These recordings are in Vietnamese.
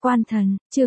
Quan thần, chương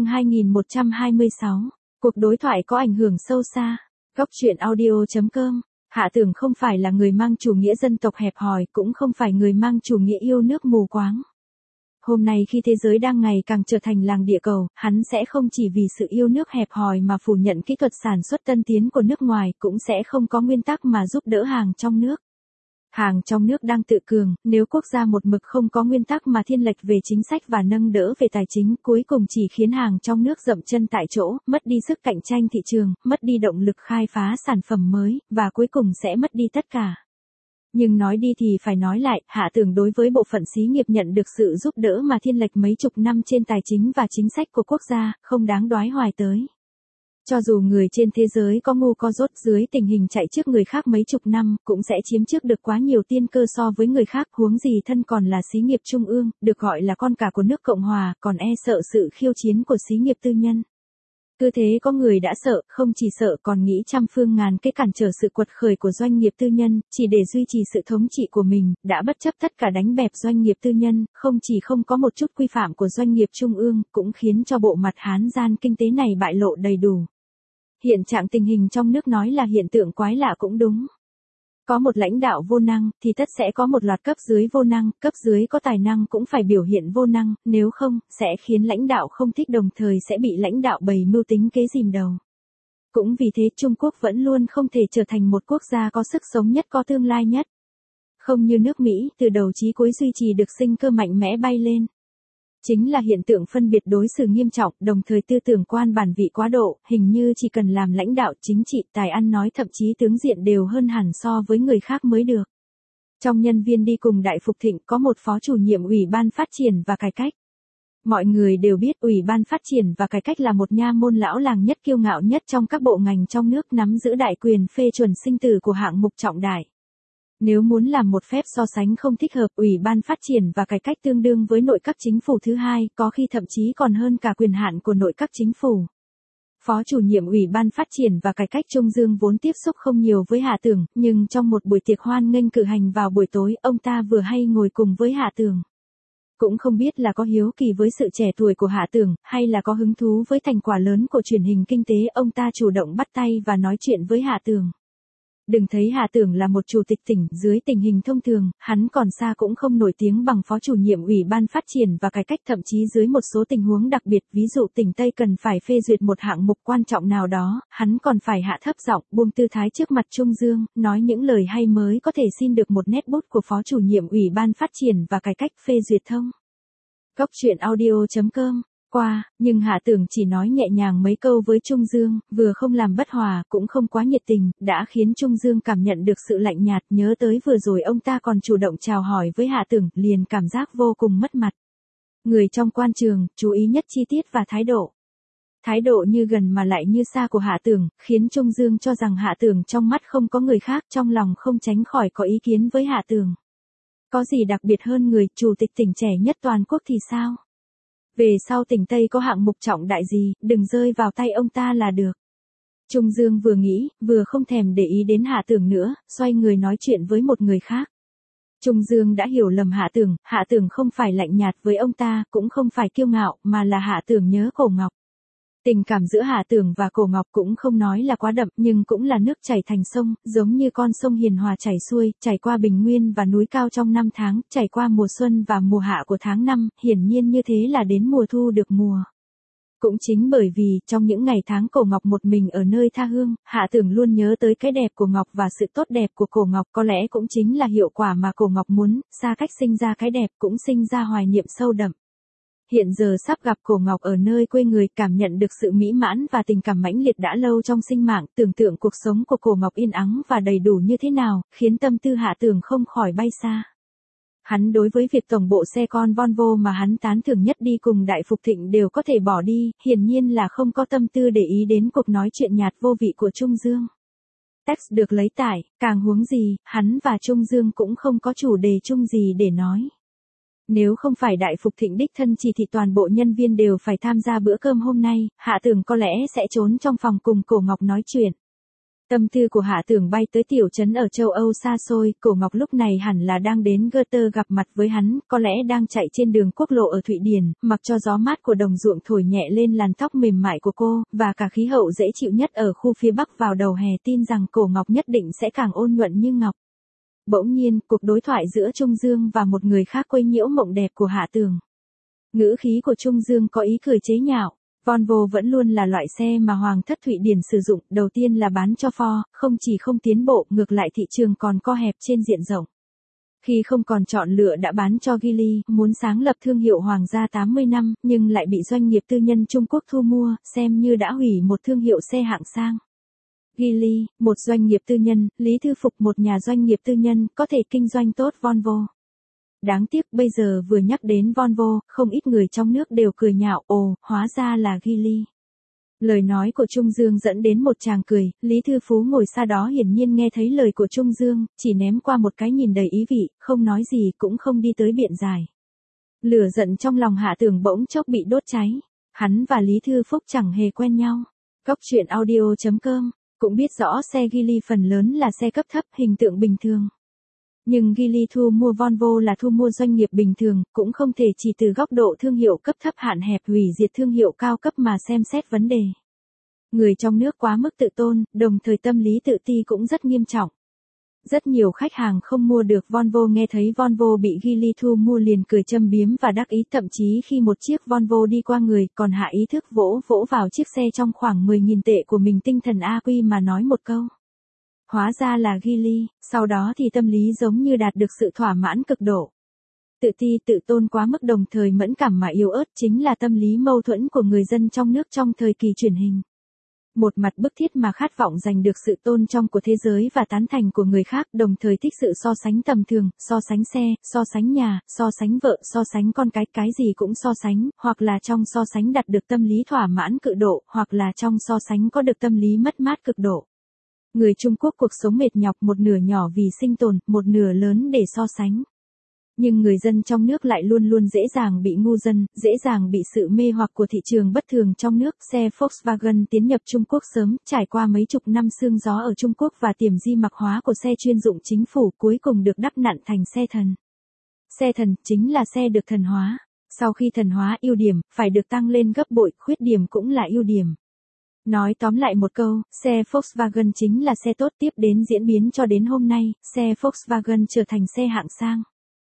2126. Cuộc đối thoại có ảnh hưởng sâu xa. Góc truyện audio.com. Hạ Tường không phải là người mang chủ nghĩa dân tộc hẹp hòi, cũng không phải người mang chủ nghĩa yêu nước mù quáng. Hôm nay khi thế giới đang ngày càng trở thành làng địa cầu, hắn sẽ không chỉ vì sự yêu nước hẹp hòi mà phủ nhận kỹ thuật sản xuất tân tiến của nước ngoài, cũng sẽ không có nguyên tắc mà giúp đỡ hàng trong nước. Hàng trong nước đang tự cường, nếu quốc gia một mực không có nguyên tắc mà thiên lệch về chính sách và nâng đỡ về tài chính, cuối cùng chỉ khiến hàng trong nước dậm chân tại chỗ, mất đi sức cạnh tranh thị trường, mất đi động lực khai phá sản phẩm mới, và cuối cùng sẽ mất đi tất cả. Nhưng nói đi thì phải nói lại, Hạ Tường đối với bộ phận xí nghiệp nhận được sự giúp đỡ mà thiên lệch mấy chục năm trên tài chính và chính sách của quốc gia, không đáng đoái hoài tới. Cho dù người trên thế giới có ngu có dốt dưới tình hình chạy trước người khác mấy chục năm, cũng sẽ chiếm trước được quá nhiều tiên cơ so với người khác, huống gì thân còn là xí nghiệp trung ương, được gọi là con cả của nước Cộng Hòa, còn e sợ sự khiêu chiến của xí nghiệp tư nhân. Cứ thế có người đã sợ, không chỉ sợ còn nghĩ trăm phương ngàn kế cản trở sự quật khởi của doanh nghiệp tư nhân, chỉ để duy trì sự thống trị của mình, đã bất chấp tất cả đánh bẹp doanh nghiệp tư nhân, không chỉ không có một chút quy phạm của doanh nghiệp trung ương, cũng khiến cho bộ mặt hán gian kinh tế này bại lộ đầy đủ. Hiện trạng tình hình trong nước nói là hiện tượng quái lạ cũng đúng. Có một lãnh đạo vô năng, thì tất sẽ có một loạt cấp dưới vô năng, cấp dưới có tài năng cũng phải biểu hiện vô năng, nếu không, sẽ khiến lãnh đạo không thích đồng thời sẽ bị lãnh đạo bày mưu tính kế dìm đầu. Cũng vì thế Trung Quốc vẫn luôn không thể trở thành một quốc gia có sức sống nhất, có tương lai nhất. Không như nước Mỹ, từ đầu chí cuối duy trì được sinh cơ mạnh mẽ bay lên. Chính là hiện tượng phân biệt đối xử nghiêm trọng, đồng thời tư tưởng quan bản vị quá độ, hình như chỉ cần làm lãnh đạo chính trị, tài ăn nói thậm chí tướng diện đều hơn hẳn so với người khác mới được. Trong nhân viên đi cùng Đại Phục Thịnh có một phó chủ nhiệm Ủy ban Phát triển và Cải cách. Mọi người đều biết Ủy ban Phát triển và Cải cách là một nha môn lão làng nhất, kiêu ngạo nhất trong các bộ ngành trong nước, nắm giữ đại quyền phê chuẩn sinh tử của hạng mục trọng đại. Nếu muốn làm một phép so sánh không thích hợp, Ủy ban Phát triển và Cải cách tương đương với nội các chính phủ thứ hai, có khi thậm chí còn hơn cả quyền hạn của nội các chính phủ. Phó chủ nhiệm Ủy ban Phát triển và Cải cách Trung Dương vốn tiếp xúc không nhiều với Hạ Tường, nhưng trong một buổi tiệc hoan nghênh cử hành vào buổi tối, ông ta vừa hay ngồi cùng với Hạ Tường. Cũng không biết là có hiếu kỳ với sự trẻ tuổi của Hạ Tường, hay là có hứng thú với thành quả lớn của truyền hình kinh tế, ông ta chủ động bắt tay và nói chuyện với Hạ Tường. Đừng thấy Hạ Tường là một chủ tịch tỉnh, dưới tình hình thông thường, hắn còn xa cũng không nổi tiếng bằng phó chủ nhiệm Ủy ban Phát triển và Cải cách, thậm chí dưới một số tình huống đặc biệt, ví dụ tỉnh Tây cần phải phê duyệt một hạng mục quan trọng nào đó, hắn còn phải hạ thấp giọng, buông tư thái trước mặt Trung Dương, nói những lời hay mới có thể xin được một nét bút của phó chủ nhiệm Ủy ban Phát triển và Cải cách phê duyệt thông. Góc truyện audio.com. Nhưng Hạ Tường chỉ nói nhẹ nhàng mấy câu với Trung Dương, vừa không làm bất hòa, cũng không quá nhiệt tình, đã khiến Trung Dương cảm nhận được sự lạnh nhạt, nhớ tới vừa rồi ông ta còn chủ động chào hỏi với Hạ Tường, liền cảm giác vô cùng mất mặt. Người trong quan trường, chú ý nhất chi tiết và thái độ. Thái độ như gần mà lại như xa của Hạ Tường, khiến Trung Dương cho rằng Hạ Tường trong mắt không có người khác, trong lòng không tránh khỏi có ý kiến với Hạ Tường. Có gì đặc biệt hơn người chủ tịch tỉnh trẻ nhất toàn quốc thì sao? Về sau tỉnh Tây có hạng mục trọng đại gì, đừng rơi vào tay ông ta là được. Trung Dương vừa nghĩ, vừa không thèm để ý đến Hạ Tường nữa, xoay người nói chuyện với một người khác. Trung Dương đã hiểu lầm Hạ Tường không phải lạnh nhạt với ông ta, cũng không phải kiêu ngạo, mà là Hạ Tường nhớ Cổ Ngọc. Tình cảm giữa Hạ Tường và Cổ Ngọc cũng không nói là quá đậm, nhưng cũng là nước chảy thành sông, giống như con sông hiền hòa chảy xuôi, chảy qua bình nguyên và núi cao trong năm tháng, chảy qua mùa xuân và mùa hạ của tháng năm, hiển nhiên như thế là đến mùa thu được mùa. Cũng chính bởi vì, trong những ngày tháng Cổ Ngọc một mình ở nơi tha hương, Hạ Tường luôn nhớ tới cái đẹp của Ngọc và sự tốt đẹp của Cổ Ngọc, có lẽ cũng chính là hiệu quả mà Cổ Ngọc muốn, xa cách sinh ra cái đẹp cũng sinh ra hoài niệm sâu đậm. Hiện giờ sắp gặp Cổ Ngọc ở nơi quê người, cảm nhận được sự mỹ mãn và tình cảm mãnh liệt đã lâu trong sinh mạng, tưởng tượng cuộc sống của Cổ Ngọc yên ắng và đầy đủ như thế nào, khiến tâm tư Hạ Tường không khỏi bay xa. Hắn đối với việc tổng bộ xe con Volvo mà hắn tán thưởng nhất đi cùng Đại Phục Thịnh đều có thể bỏ đi, hiển nhiên là không có tâm tư để ý đến cuộc nói chuyện nhạt vô vị của Trung Dương. Text được lấy tải, càng huống gì, hắn và Trung Dương cũng không có chủ đề chung gì để nói. Nếu không phải Đại Phục Thịnh đích thân chỉ thị toàn bộ nhân viên đều phải tham gia bữa cơm hôm nay, Hạ Tường có lẽ sẽ trốn trong phòng cùng Cổ Ngọc nói chuyện. Tâm tư của Hạ Tưởng bay tới tiểu trấn ở châu Âu xa xôi, Cổ Ngọc lúc này hẳn là đang đến Goethe gặp mặt với hắn, có lẽ đang chạy trên đường quốc lộ ở Thụy Điển, mặc cho gió mát của đồng ruộng thổi nhẹ lên làn tóc mềm mại của cô, và cả khí hậu dễ chịu nhất ở khu phía Bắc vào đầu hè, tin rằng Cổ Ngọc nhất định sẽ càng ôn nhuận như ngọc. Bỗng nhiên, cuộc đối thoại giữa Trung Dương và một người khác quấy nhiễu mộng đẹp của Hạ Tưởng. Ngữ khí của Trung Dương có ý cười chế nhạo. Volvo vẫn luôn là loại xe mà Hoàng thất Thụy Điển sử dụng, đầu tiên là bán cho Ford, không chỉ không tiến bộ, ngược lại thị trường còn co hẹp trên diện rộng. Khi không còn chọn lựa đã bán cho Geely, muốn sáng lập thương hiệu Hoàng gia 80 năm, nhưng lại bị doanh nghiệp tư nhân Trung Quốc thu mua, xem như đã hủy một thương hiệu xe hạng sang. Geely, một doanh nghiệp tư nhân, Lý Thư Phục một nhà doanh nghiệp tư nhân, có thể kinh doanh tốt Volvo. Đáng tiếc bây giờ vừa nhắc đến Volvo, không ít người trong nước đều cười nhạo, ồ, hóa ra là Geely. Lời nói của Trung Dương dẫn đến một tràng cười, Lý Thư Phú ngồi xa đó hiển nhiên nghe thấy lời của Trung Dương, chỉ ném qua một cái nhìn đầy ý vị, không nói gì cũng không đi tới biện giải. Lửa giận trong lòng Hạ Tưởng bỗng chốc bị đốt cháy, hắn và Lý Thư Phúc chẳng hề quen nhau. Góc truyện audio.com, cũng biết rõ xe Geely phần lớn là xe cấp thấp, hình tượng bình thường. Nhưng Geely thu mua Volvo là thu mua doanh nghiệp bình thường, cũng không thể chỉ từ góc độ thương hiệu cấp thấp hạn hẹp hủy diệt thương hiệu cao cấp mà xem xét vấn đề. Người trong nước quá mức tự tôn, đồng thời tâm lý tự ti cũng rất nghiêm trọng. Rất nhiều khách hàng không mua được Volvo nghe thấy Volvo bị Geely thu mua liền cười châm biếm và đắc ý, thậm chí khi một chiếc Volvo đi qua người còn hạ ý thức vỗ vào chiếc xe trong khoảng 10.000 tệ của mình, tinh thần AQ mà nói một câu. Hóa ra là Geely, sau đó thì tâm lý giống như đạt được sự thỏa mãn cực độ. Tự ti tự tôn quá mức đồng thời mẫn cảm mà yếu ớt chính là tâm lý mâu thuẫn của người dân trong nước trong thời kỳ truyền hình. Một mặt bức thiết mà khát vọng giành được sự tôn trọng của thế giới và tán thành của người khác, đồng thời thích sự so sánh tầm thường, so sánh xe, so sánh nhà, so sánh vợ, so sánh con cái gì cũng so sánh, hoặc là trong so sánh đạt được tâm lý thỏa mãn cực độ, hoặc là trong so sánh có được tâm lý mất mát cực độ. Người Trung Quốc cuộc sống mệt nhọc, một nửa nhỏ vì sinh tồn, một nửa lớn để so sánh. Nhưng người dân trong nước lại luôn luôn dễ dàng bị ngu dân, dễ dàng bị sự mê hoặc của thị trường bất thường trong nước. Xe Volkswagen tiến nhập Trung Quốc sớm, trải qua mấy chục năm sương gió ở Trung Quốc và tiềm di mạc hóa của xe chuyên dụng chính phủ, cuối cùng được đắp nặn thành xe thần. Xe thần chính là xe được thần hóa. Sau khi thần hóa, ưu điểm phải được tăng lên gấp bội, khuyết điểm cũng là ưu điểm. Nói tóm lại một câu, xe Volkswagen chính là xe tốt, tiếp đến diễn biến cho đến hôm nay, xe Volkswagen trở thành xe hạng sang.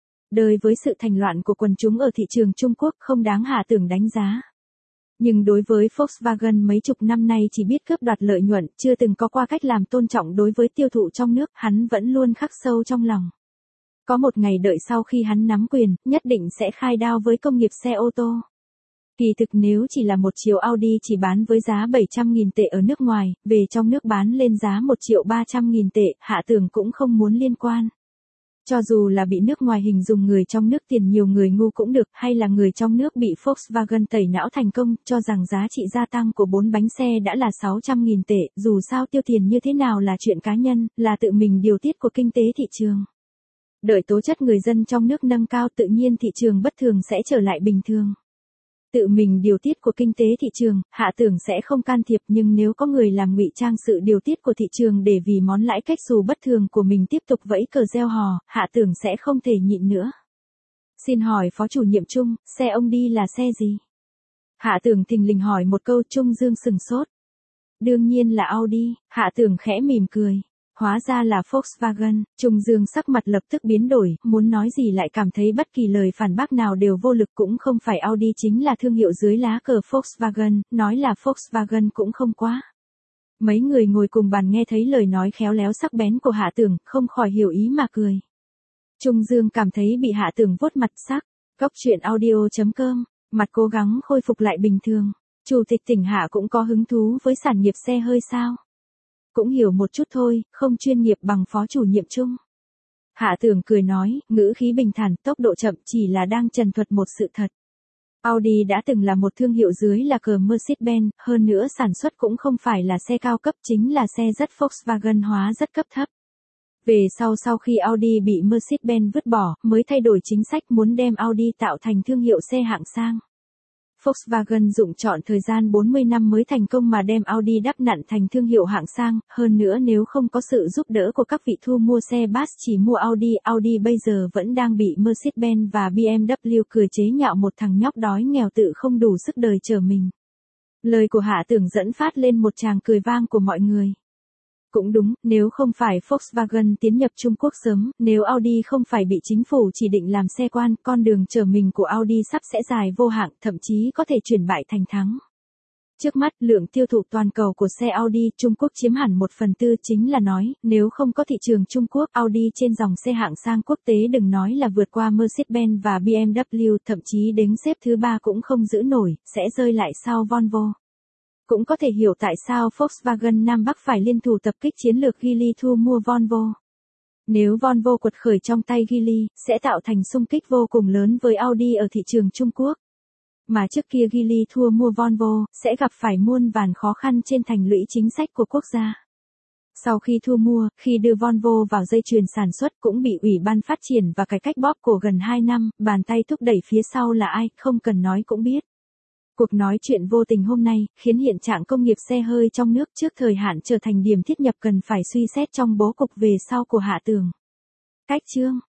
Đời với sự thành loạn của quần chúng ở thị trường Trung Quốc không đáng Hạ Tưởng đánh giá. Nhưng đối với Volkswagen mấy chục năm nay chỉ biết cướp đoạt lợi nhuận, chưa từng có qua cách làm tôn trọng đối với tiêu thụ trong nước, hắn vẫn luôn khắc sâu trong lòng. Có một ngày đợi sau khi hắn nắm quyền, nhất định sẽ khai đao với công nghiệp xe ô tô. Kỳ thực nếu chỉ là một chiếc Audi chỉ bán với giá 700.000 tệ ở nước ngoài, về trong nước bán lên giá 1.300.000 tệ, Hạ Tưởng cũng không muốn liên quan. Cho dù là bị nước ngoài hình dung người trong nước tiền nhiều người ngu cũng được, hay là người trong nước bị Volkswagen tẩy não thành công, cho rằng giá trị gia tăng của 4 bánh xe đã là 600.000 tệ, dù sao tiêu tiền như thế nào là chuyện cá nhân, là tự mình điều tiết của kinh tế thị trường. Đợi tố chất người dân trong nước nâng cao tự nhiên thị trường bất thường sẽ trở lại bình thường. Tự mình điều tiết của kinh tế thị trường, Hạ Tưởng sẽ không can thiệp, nhưng nếu có người làm ngụy trang sự điều tiết của thị trường để vì món lãi cách xù bất thường của mình tiếp tục vẫy cờ gieo hò, Hạ Tưởng sẽ không thể nhịn nữa. Xin hỏi Phó chủ nhiệm Trung, xe ông đi là xe gì? Hạ Tưởng thình lình hỏi một câu. Trung Dương sừng sốt. Đương nhiên là Audi, Hạ Tưởng khẽ mỉm cười. Hóa ra là Volkswagen, Trung Dương sắc mặt lập tức biến đổi, muốn nói gì lại cảm thấy bất kỳ lời phản bác nào đều vô lực, cũng không phải Audi chính là thương hiệu dưới lá cờ Volkswagen, nói là Volkswagen cũng không quá. Mấy người ngồi cùng bàn nghe thấy lời nói khéo léo sắc bén của Hạ Tưởng, không khỏi hiểu ý mà cười. Trung Dương cảm thấy bị Hạ Tưởng vuốt mặt sắc. Góc truyện audio.com, mặt cố gắng khôi phục lại bình thường. Chủ tịch tỉnh Hạ cũng có hứng thú với sản nghiệp xe hơi sao? Cũng hiểu một chút thôi, không chuyên nghiệp bằng Phó chủ nhiệm Trung. Hạ Tưởng cười nói, ngữ khí bình thản, tốc độ chậm, chỉ là đang trần thuật một sự thật. Audi đã từng là một thương hiệu dưới là cờ Mercedes-Benz, hơn nữa sản xuất cũng không phải là xe cao cấp, chính là xe rất Volkswagen hóa rất cấp thấp. Về sau khi Audi bị Mercedes-Benz vứt bỏ, mới thay đổi chính sách muốn đem Audi tạo thành thương hiệu xe hạng sang. Volkswagen dụng trọn thời gian 40 năm mới thành công mà đem Audi đắp nặn thành thương hiệu hạng sang, hơn nữa nếu không có sự giúp đỡ của các vị thu mua xe Bass chỉ mua Audi, Audi bây giờ vẫn đang bị Mercedes-Benz và BMW cười chế nhạo một thằng nhóc đói nghèo tự không đủ sức đời chở mình. Lời của Hạ Tưởng dẫn phát lên một tràng cười vang của mọi người. Cũng đúng, nếu không phải Volkswagen tiến nhập Trung Quốc sớm, nếu Audi không phải bị chính phủ chỉ định làm xe quan, con đường chở mình của Audi sắp sẽ dài vô hạn, thậm chí có thể chuyển bại thành thắng. Trước mắt, lượng tiêu thụ toàn cầu của xe Audi Trung Quốc chiếm hẳn 1/4, chính là nói, nếu không có thị trường Trung Quốc, Audi trên dòng xe hạng sang quốc tế đừng nói là vượt qua Mercedes-Benz và BMW, thậm chí đến xếp thứ 3 cũng không giữ nổi, sẽ rơi lại sau Volvo. Cũng có thể hiểu tại sao Volkswagen Nam Bắc phải liên thủ tập kích chiến lược Geely thu mua Volvo. Nếu Volvo quật khởi trong tay Geely, sẽ tạo thành xung kích vô cùng lớn với Audi ở thị trường Trung Quốc. Mà trước kia Geely thua mua Volvo, sẽ gặp phải muôn vàn khó khăn trên thành lũy chính sách của quốc gia. Sau khi thu mua, khi đưa Volvo vào dây chuyền sản xuất cũng bị Ủy ban Phát triển và Cải cách bóp cổ gần 2 năm, bàn tay thúc đẩy phía sau là ai, không cần nói cũng biết. Cuộc nói chuyện vô tình hôm nay, khiến hiện trạng công nghiệp xe hơi trong nước trước thời hạn trở thành điểm thiết nhập cần phải suy xét trong bố cục về sau của Hạ Tưởng. Cách chương